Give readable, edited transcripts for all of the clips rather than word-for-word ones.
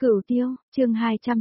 Cửu Tiêu, chương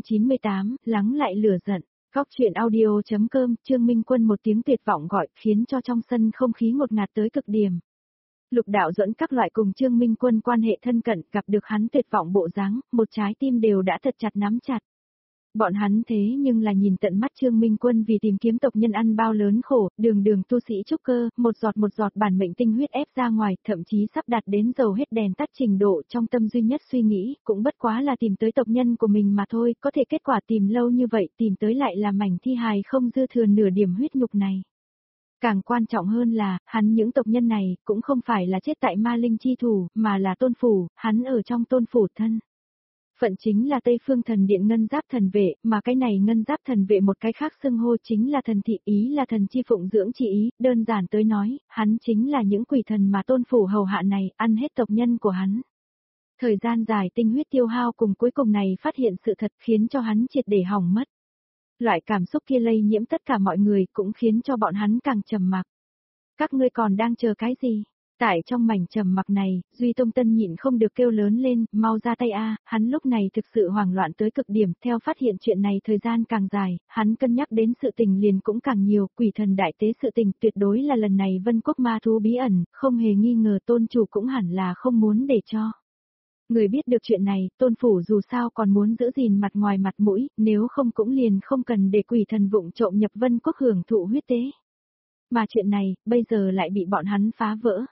298, lắng lại lửa giận. Góc truyện audio.com, Trương Minh Quân một tiếng tuyệt vọng gọi, khiến cho trong sân không khí ngột ngạt tới cực điểm. Lục Đạo Duẫn các loại cùng Trương Minh Quân quan hệ thân cận, gặp được hắn tuyệt vọng bộ dáng, một trái tim đều đã thật chặt nắm chặt. Bọn hắn thế nhưng là nhìn tận mắt Trương Minh Quân vì tìm kiếm tộc nhân ăn bao lớn khổ, đường tu sĩ trúc cơ, một giọt bản mệnh tinh huyết ép ra ngoài, thậm chí sắp đạt đến dầu hết đèn tắt trình độ, trong tâm duy nhất suy nghĩ, cũng bất quá là tìm tới tộc nhân của mình mà thôi, có thể kết quả tìm lâu như vậy, tìm tới lại là mảnh thi hài không dư thừa nửa điểm huyết nhục này. Càng quan trọng hơn là, hắn những tộc nhân này, cũng không phải là chết tại ma linh chi thủ, mà là tôn phủ, hắn ở trong tôn phủ thân. Phận chính là Tây Phương Thần Điện Ngân Giáp Thần Vệ, mà cái này Ngân Giáp Thần Vệ một cái khác xưng hô chính là thần thị, ý là thần chi phụng dưỡng chi ý, đơn giản tới nói, hắn chính là những quỷ thần mà tôn phủ hầu hạ này, ăn hết tộc nhân của hắn. Thời gian dài tinh huyết tiêu hao cùng cuối cùng này phát hiện sự thật khiến cho hắn triệt để hỏng mất. Loại cảm xúc kia lây nhiễm tất cả mọi người cũng khiến cho bọn hắn càng trầm mặc. Các ngươi còn đang chờ cái gì? Tại trong mảnh trầm mặc này, Duy Tông Tân nhịn không được kêu lớn lên, mau ra tay a, hắn lúc này thực sự hoảng loạn tới cực điểm, theo phát hiện chuyện này thời gian càng dài, hắn cân nhắc đến sự tình liền cũng càng nhiều, quỷ thần đại tế sự tình tuyệt đối là lần này Vân Quốc ma thú bí ẩn, không hề nghi ngờ tôn chủ cũng hẳn là không muốn để cho. Người biết được chuyện này, tôn phủ dù sao còn muốn giữ gìn mặt ngoài mặt mũi, nếu không cũng liền không cần để quỷ thần vụng trộm nhập Vân Quốc hưởng thụ huyết tế. Mà chuyện này, bây giờ lại bị bọn hắn phá vỡ.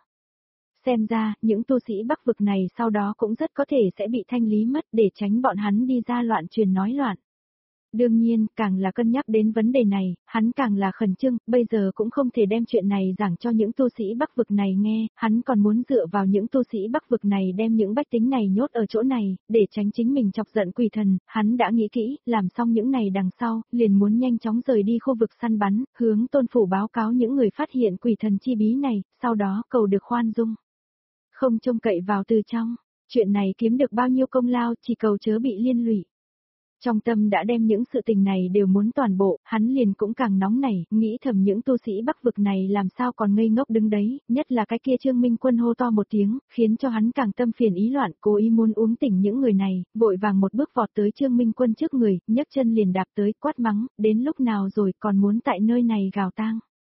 Xem ra, những tu sĩ Bắc vực này sau đó cũng rất có thể sẽ bị thanh lý mất để tránh bọn hắn đi ra loạn truyền nói loạn. Đương nhiên, càng là cân nhắc đến vấn đề này, hắn càng là khẩn trương, bây giờ cũng không thể đem chuyện này giảng cho những tu sĩ Bắc vực này nghe, hắn còn muốn dựa vào những tu sĩ Bắc vực này đem những bách tính này nhốt ở chỗ này, để tránh chính mình chọc giận quỷ thần, hắn đã nghĩ kỹ, làm xong những này đằng sau, liền muốn nhanh chóng rời đi khu vực săn bắn, hướng tôn phủ báo cáo những người phát hiện quỷ thần chi bí này, sau đó cầu được khoan dung. Không trông cậy vào từ trong, chuyện này kiếm được bao nhiêu công lao chỉ cầu chớ bị liên lụy. Trong tâm đã đem những sự tình này đều muốn toàn bộ, hắn liền cũng càng nóng nảy, nghĩ thầm những tu sĩ Bắc vực này làm sao còn ngây ngốc đứng đấy, nhất là cái kia Trương Minh Quân hô to một tiếng, khiến cho hắn càng tâm phiền ý loạn, cố ý muốn uống tỉnh những người này, vội vàng một bước vọt tới Trương Minh Quân trước người, nhấc chân liền đạp tới, quát mắng, đến lúc nào rồi còn muốn tại nơi này gào tang.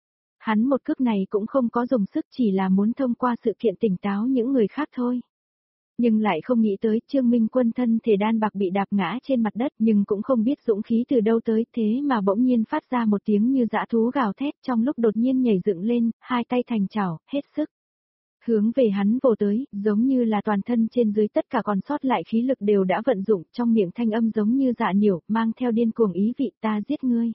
Hắn một cước này cũng không có dùng sức, chỉ là muốn thông qua sự kiện tỉnh táo những người khác thôi. Nhưng lại không nghĩ tới Trương Minh Quân thân thể đan bạc bị đạp ngã trên mặt đất, nhưng cũng không biết dũng khí từ đâu tới, thế mà bỗng nhiên phát ra một tiếng như dã thú gào thét, trong lúc đột nhiên nhảy dựng lên, hai tay thành chảo, hết sức. Hướng về hắn vồ tới, giống như là toàn thân trên dưới tất cả còn sót lại khí lực đều đã vận dụng, trong miệng thanh âm giống như dạ niểu, mang theo điên cuồng ý vị, ta giết ngươi.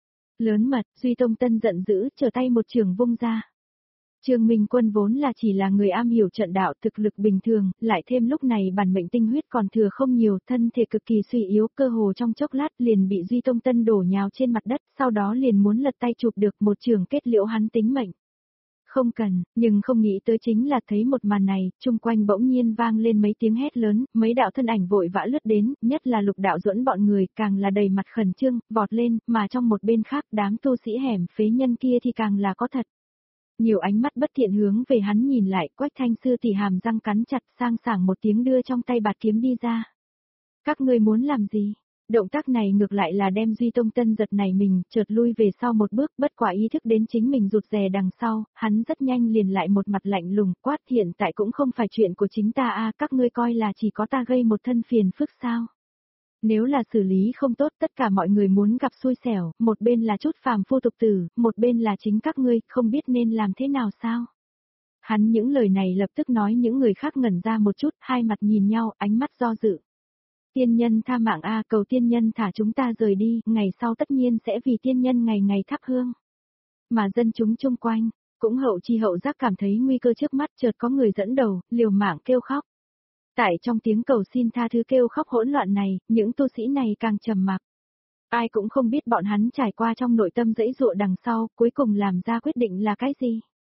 Lớn mật, Duy Tông Tân giận dữ, trở tay một trường vung ra. Trương Minh Quân vốn là chỉ là người am hiểu trận đạo, thực lực bình thường, lại thêm lúc này bản mệnh tinh huyết còn thừa không nhiều, thân thể cực kỳ suy yếu, cơ hồ trong chốc lát liền bị Duy Tông Tân đổ nhào trên mặt đất, sau đó liền muốn lật tay chụp được một trường kết liễu hắn tính mệnh. Không cần, nhưng không nghĩ tới chính là thấy một màn này, chung quanh bỗng nhiên vang lên mấy tiếng hét lớn, mấy đạo thân ảnh vội vã lướt đến, nhất là Lục Đạo Duẫn bọn người, càng là đầy mặt khẩn trương, vọt lên, mà trong một bên khác đám tu sĩ hẻm phế nhân kia thì càng là có thật. Nhiều ánh mắt bất thiện hướng về hắn nhìn lại, Quách Thanh Sư thì hàm răng cắn chặt, sang sảng một tiếng đưa trong tay bạt kiếm đi ra. Các ngươi muốn làm gì? Động tác này ngược lại là đem Duy Tông Tân giật này mình, chợt lui về sau một bước, bất quả ý thức đến chính mình rụt rè đằng sau, hắn rất nhanh liền lại một mặt lạnh lùng, quát, hiện tại cũng không phải chuyện của chính ta a, các ngươi coi là chỉ có ta gây một thân phiền phức sao? Nếu là xử lý không tốt tất cả mọi người muốn gặp xui xẻo, một bên là chút phàm phu tục tử, một bên là chính các ngươi, không biết nên làm thế nào sao? Hắn những lời này lập tức nói những người khác ngẩn ra một chút, hai mặt nhìn nhau, ánh mắt do dự. Tiên nhân tha mạng a, cầu tiên nhân thả chúng ta rời đi, ngày sau tất nhiên sẽ vì tiên nhân ngày ngày thắp hương. Mà dân chúng chung quanh, cũng hậu chi hậu giác cảm thấy nguy cơ trước mắt, chợt có người dẫn đầu, liều mạng kêu khóc. Tại trong tiếng cầu xin tha thứ kêu khóc hỗn loạn này, những tu sĩ này càng trầm mặc. Ai cũng không biết bọn hắn trải qua trong nội tâm dãy dụa đằng sau, cuối cùng làm ra quyết định là cái gì.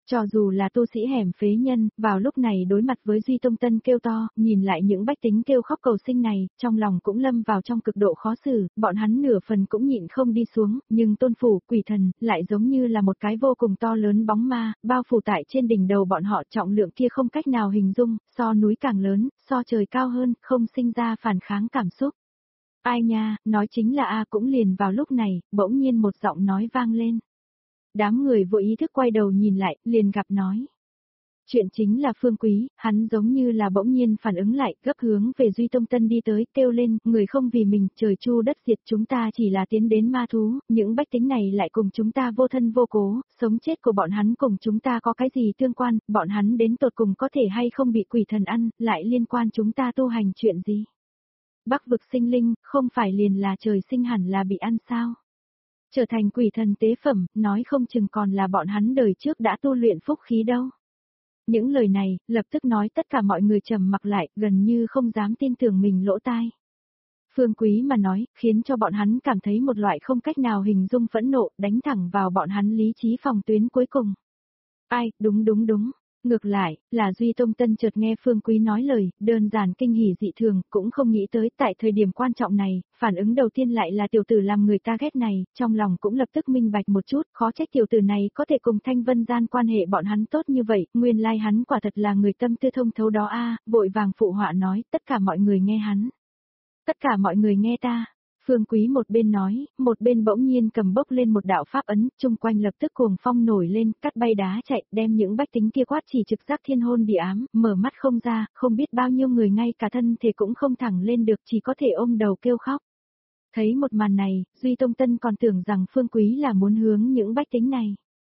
Cho dù là tu sĩ hẻm phế nhân, vào lúc này đối mặt với Duy Tông Tân kêu to, nhìn lại những bách tính kêu khóc cầu sinh này, trong lòng cũng lâm vào trong cực độ khó xử, bọn hắn nửa phần cũng nhịn không đi xuống, nhưng tôn phủ, quỷ thần, lại giống như là một cái vô cùng to lớn bóng ma, bao phủ tại trên đỉnh đầu bọn họ, trọng lượng kia không cách nào hình dung, so núi càng lớn, so trời cao hơn, không sinh ra phản kháng cảm xúc. Ai nha, nói chính là A. Cũng liền vào lúc này, bỗng nhiên một giọng nói vang lên. Đám người vô ý thức quay đầu nhìn lại, liền gặp nói. Chuyện chính là Phương Quý, hắn giống như là bỗng nhiên phản ứng lại, gấp hướng về Duy Tông Tân đi tới, kêu lên, người không vì mình, trời chu đất diệt, chúng ta chỉ là tiến đến ma thú, những bách tính này lại cùng chúng ta vô thân vô cố, sống chết của bọn hắn cùng chúng ta có cái gì tương quan, bọn hắn đến tột cùng có thể hay không bị quỷ thần ăn, lại liên quan chúng ta tu hành chuyện gì. Bắc vực sinh linh, không phải liền là trời sinh hẳn là bị ăn sao? Trở thành quỷ thần tế phẩm, nói không chừng còn là bọn hắn đời trước đã tu luyện phúc khí đâu. Những lời này, lập tức nói tất cả mọi người trầm mặc lại, gần như không dám tin tưởng mình lỗ tai. Phương Quý mà nói, khiến cho bọn hắn cảm thấy một loại không cách nào hình dung phẫn nộ, đánh thẳng vào bọn hắn lý trí phòng tuyến cuối cùng. Ai, đúng. Ngược lại, là Duy Tông Tân chợt nghe Phương Quý nói lời, đơn giản kinh hỉ dị thường, cũng không nghĩ tới tại thời điểm quan trọng này, phản ứng đầu tiên lại là tiểu tử làm người ta ghét này, trong lòng cũng lập tức minh bạch một chút, khó trách tiểu tử này có thể cùng Thanh Vân Gian quan hệ bọn hắn tốt như vậy, nguyên lai hắn quả thật là người tâm tư thông thấu đó a. Vội vàng phụ họa nói, tất cả mọi người nghe hắn. Tất cả mọi người nghe ta. Phương Quý một bên nói, một bên bỗng nhiên cầm bốc lên một đạo pháp ấn, chung quanh lập tức cuồng phong nổi lên, cắt bay đá chạy, đem những bách tính kia quát chỉ trực giác thiên hôn địa ám, mở mắt không ra, không biết bao nhiêu người ngay cả thân thể cũng không thẳng lên được, chỉ có thể ôm đầu kêu khóc. Thấy một màn này, Duy Tông Tân còn tưởng rằng Phương Quý là muốn hướng những bách tính này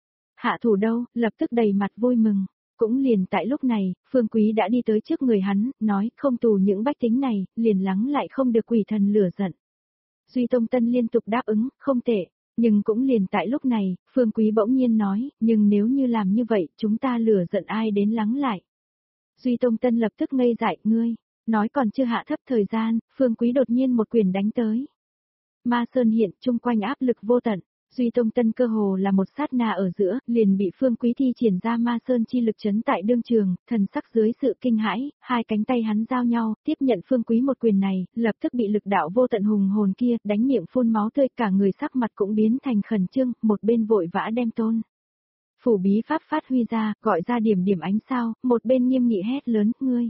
hạ thủ đâu, lập tức đầy mặt vui mừng. Cũng liền tại lúc này, Phương Quý đã đi tới trước người hắn, nói không tù những bách tính này, liền lắng lại không được quỷ thần lửa giận. Duy Tông Tân liên tục đáp ứng, không tệ, nhưng cũng liền tại lúc này, Phương Quý bỗng nhiên nói, nhưng nếu như làm như vậy, chúng ta lửa giận ai đến lắng lại. Duy Tông Tân lập tức ngây dại, ngươi, nói còn chưa hạ thấp thời gian, Phương Quý đột nhiên một quyền đánh tới. Ma Sơn hiện, chung quanh áp lực vô tận. Duy Tông Tân cơ hồ là một sát na ở giữa, liền bị Phương Quý thi triển ra Ma Sơn chi lực chấn tại đương trường, thần sắc dưới sự kinh hãi, hai cánh tay hắn giao nhau, tiếp nhận Phương Quý một quyền này, lập tức bị lực đạo vô tận hùng hồn kia, đánh miệng phun máu tươi, cả người sắc mặt cũng biến thành khẩn trương, một bên vội vã đem tôn phủ bí pháp phát huy ra, gọi ra điểm ánh sao, một bên nghiêm nghị hét lớn, ngươi.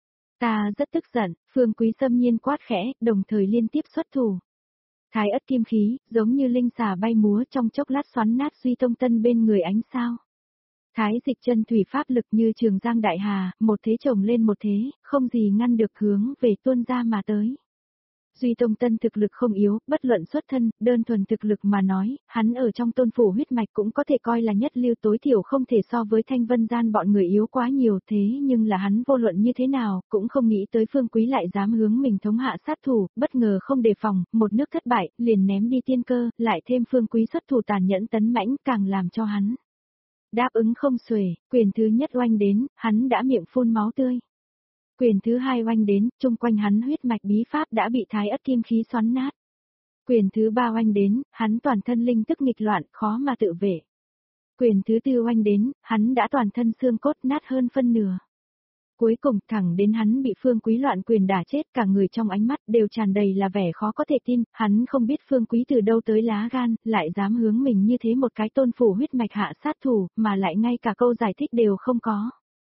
Ta rất tức giận, Phương Quý xâm nhiên quát khẽ, đồng thời liên tiếp xuất thủ. Thái ất kim khí, giống như linh xà bay múa trong chốc lát xoắn nát Duy Tông Tân bên người ánh sao. Thái dịch chân thủy pháp lực như trường giang đại hà, một thế chồng lên một thế, không gì ngăn được hướng về tuôn ra mà tới. Duy Tông Tân thực lực không yếu, bất luận xuất thân, đơn thuần thực lực mà nói, hắn ở trong tôn phủ huyết mạch cũng có thể coi là nhất lưu, tối thiểu không thể so với Thanh Vân Gian bọn người yếu quá nhiều, thế nhưng là hắn vô luận như thế nào, cũng không nghĩ tới Phương Quý lại dám hướng mình thống hạ sát thủ, bất ngờ không đề phòng, một nước thất bại, liền ném đi tiên cơ, lại thêm Phương Quý xuất thủ tàn nhẫn tấn mãnh, càng làm cho hắn đáp ứng không xuể, quyền thứ nhất oanh đến, hắn đã miệng phun máu tươi. Quyền thứ hai oanh đến, chung quanh hắn huyết mạch bí pháp đã bị thái ất kim khí xoắn nát. Quyền thứ ba oanh đến, hắn toàn thân linh tức nghịch loạn, khó mà tự vệ. Quyền thứ tư oanh đến, hắn đã toàn thân xương cốt nát hơn phân nửa. Cuối cùng thẳng đến hắn bị Phương Quý loạn quyền đả chết, cả người trong ánh mắt đều tràn đầy là vẻ khó có thể tin, hắn không biết Phương Quý từ đâu tới lá gan, lại dám hướng mình như thế một cái tôn phủ huyết mạch hạ sát thủ, mà lại ngay cả câu giải thích đều không có.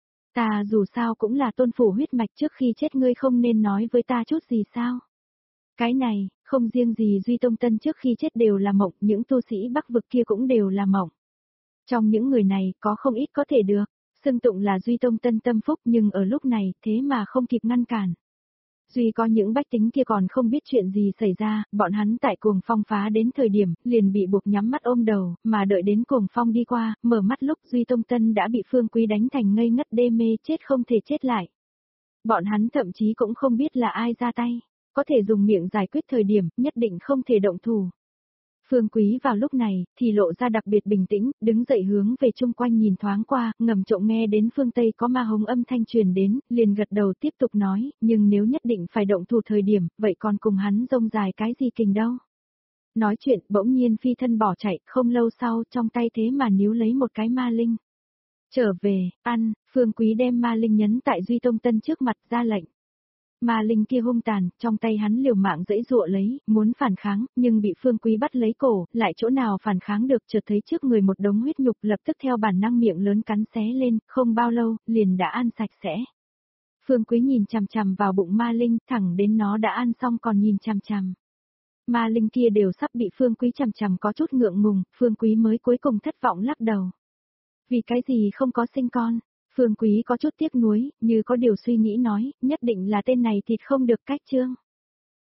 Ta dù sao cũng là tôn phủ huyết mạch, trước khi chết ngươi không nên nói với ta chút gì sao? Cái này, không riêng gì Duy Tông Tân trước khi chết đều là mộng, những tu sĩ Bắc vực kia cũng đều là mộng. Trong những người này, có không ít có thể được, xưng tụng là Duy Tông Tân tâm phúc, nhưng ở lúc này, thế mà không kịp ngăn cản. Duy có những bách tính kia còn không biết chuyện gì xảy ra, bọn hắn tại cuồng phong phá đến thời điểm, liền bị buộc nhắm mắt ôm đầu, mà đợi đến cuồng phong đi qua, mở mắt lúc Duy Tông Tân đã bị Phương Quý đánh thành ngây ngất đê mê, chết không thể chết lại. Bọn hắn thậm chí cũng không biết là ai ra tay, có thể dùng miệng giải quyết thời điểm, nhất định không thể động thủ. Phương Quý vào lúc này, thì lộ ra đặc biệt bình tĩnh, đứng dậy hướng về chung quanh nhìn thoáng qua, ngầm trộm nghe đến phương Tây có ma hống âm thanh truyền đến, liền gật đầu tiếp tục nói, nhưng nếu nhất định phải động thủ thời điểm, vậy còn cùng hắn rông dài cái gì kình đâu. Nói chuyện, bỗng nhiên phi thân bỏ chạy, không lâu sau, trong tay thế mà níu lấy một cái ma linh. Trở về, ăn, Phương Quý đem Ma Linh nhấn tại Duy Tông Tân trước mặt ra lệnh. Ma Linh kia hung tàn, trong tay hắn liều mạng dãy dụa lấy, muốn phản kháng, nhưng bị Phương Quý bắt lấy cổ, lại chỗ nào phản kháng được, chợt thấy trước người một đống huyết nhục, lập tức theo bản năng miệng lớn cắn xé lên, không bao lâu, liền đã ăn sạch sẽ. Phương Quý nhìn chằm chằm vào bụng Ma Linh, thẳng đến nó đã ăn xong còn nhìn chằm chằm. Ma Linh kia đều sắp bị Phương Quý chằm chằm có chút ngượng ngùng, Phương Quý mới cuối cùng thất vọng lắc đầu. Vì cái gì không có sinh con? Phương Quý có chút tiếc nuối, như có điều suy nghĩ nói, nhất định là tên này thịt không được cách trương.